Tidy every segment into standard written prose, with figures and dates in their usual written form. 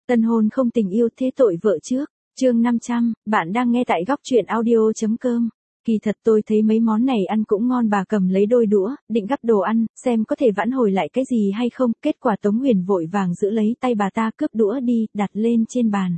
Tân hôn không tình yêu thế tội vợ trước. Chương 500, bạn đang nghe tại góc truyện audio.com. Kỳ thật tôi thấy mấy món này ăn cũng ngon, bà cầm lấy đôi đũa, định gắp đồ ăn, xem có thể vãn hồi lại cái gì hay không, kết quả Tống Huyền vội vàng giữ lấy tay bà ta cướp đũa đi, đặt lên trên bàn.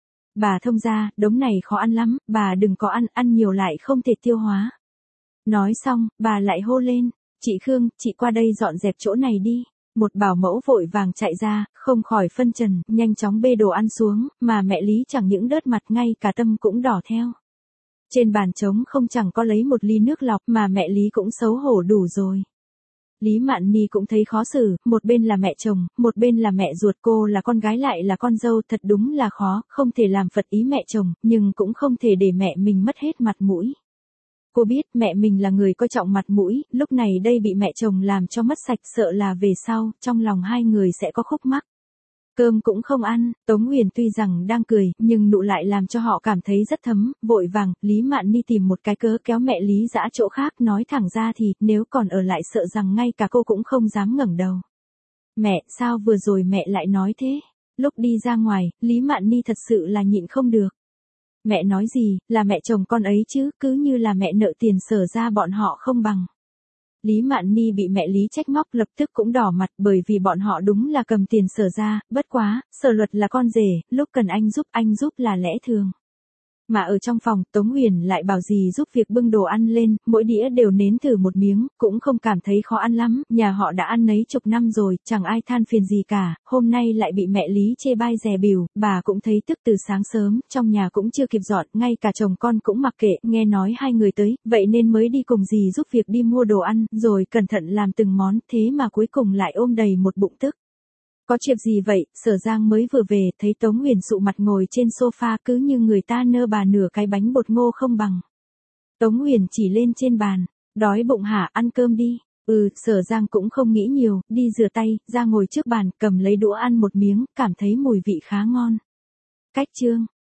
Bà thông ra, đống này khó ăn lắm, bà đừng có ăn, ăn nhiều lại không thể tiêu hóa. Nói xong, bà lại hô lên, chị Khương, chị qua đây dọn dẹp chỗ này đi. Một bảo mẫu vội vàng chạy ra, không khỏi phân trần, nhanh chóng bê đồ ăn xuống, mà mẹ Lý chẳng những đớt mặt ngay cả tâm cũng đỏ theo. Trên bàn trống không chẳng có lấy một ly nước lọc mà mẹ Lý cũng xấu hổ đủ rồi. Lý Mạn Ni cũng thấy khó xử, một bên là mẹ chồng, một bên là mẹ ruột, cô là con gái lại là con dâu, thật đúng là khó, không thể làm phật ý mẹ chồng, nhưng cũng không thể để mẹ mình mất hết mặt mũi. Cô biết mẹ mình là người coi trọng mặt mũi, lúc này đây bị mẹ chồng làm cho mất sạch, sợ là về sau, trong lòng hai người sẽ có khúc mắc. Cơm cũng không ăn, Tống Huyền tuy rằng đang cười, nhưng nụ lại làm cho họ cảm thấy rất thấm, vội vàng, Lý Mạn Ni tìm một cái cớ kéo mẹ Lý dã chỗ khác, nói thẳng ra thì, nếu còn ở lại sợ rằng ngay cả cô cũng không dám ngẩng đầu. Mẹ, sao vừa rồi mẹ lại nói thế? Lúc đi ra ngoài, Lý Mạn Ni thật sự là nhịn không được. Mẹ nói gì, là mẹ chồng con ấy chứ, cứ như là mẹ nợ tiền Sở ra bọn họ không bằng. Lý Mạn Ni bị mẹ Lý trách móc lập tức cũng đỏ mặt, bởi vì bọn họ đúng là cầm tiền Sở ra, bất quá, Sở Luật là con rể, lúc cần anh giúp là lẽ thường. Mà ở trong phòng, Tống Huyền lại bảo dì giúp việc bưng đồ ăn lên, mỗi đĩa đều nếm thử một miếng, cũng không cảm thấy khó ăn lắm, nhà họ đã ăn nấy chục năm rồi, chẳng ai than phiền gì cả, hôm nay lại bị mẹ Lý chê bai dè bỉu, bà cũng thấy tức từ sáng sớm, trong nhà cũng chưa kịp dọn, ngay cả chồng con cũng mặc kệ, nghe nói hai người tới, vậy nên mới đi cùng dì giúp việc đi mua đồ ăn, rồi cẩn thận làm từng món, thế mà cuối cùng lại ôm đầy một bụng tức. Có chuyện gì vậy? Sở Giang mới vừa về, thấy Tống Huyền sụ mặt ngồi trên sofa cứ như người ta nơ bà nửa cái bánh bột ngô không bằng. Tống Huyền chỉ lên trên bàn, đói bụng hả, ăn cơm đi. Sở Giang cũng không nghĩ nhiều, đi rửa tay, ra ngồi trước bàn, cầm lấy đũa ăn một miếng, cảm thấy mùi vị khá ngon. Cách chương,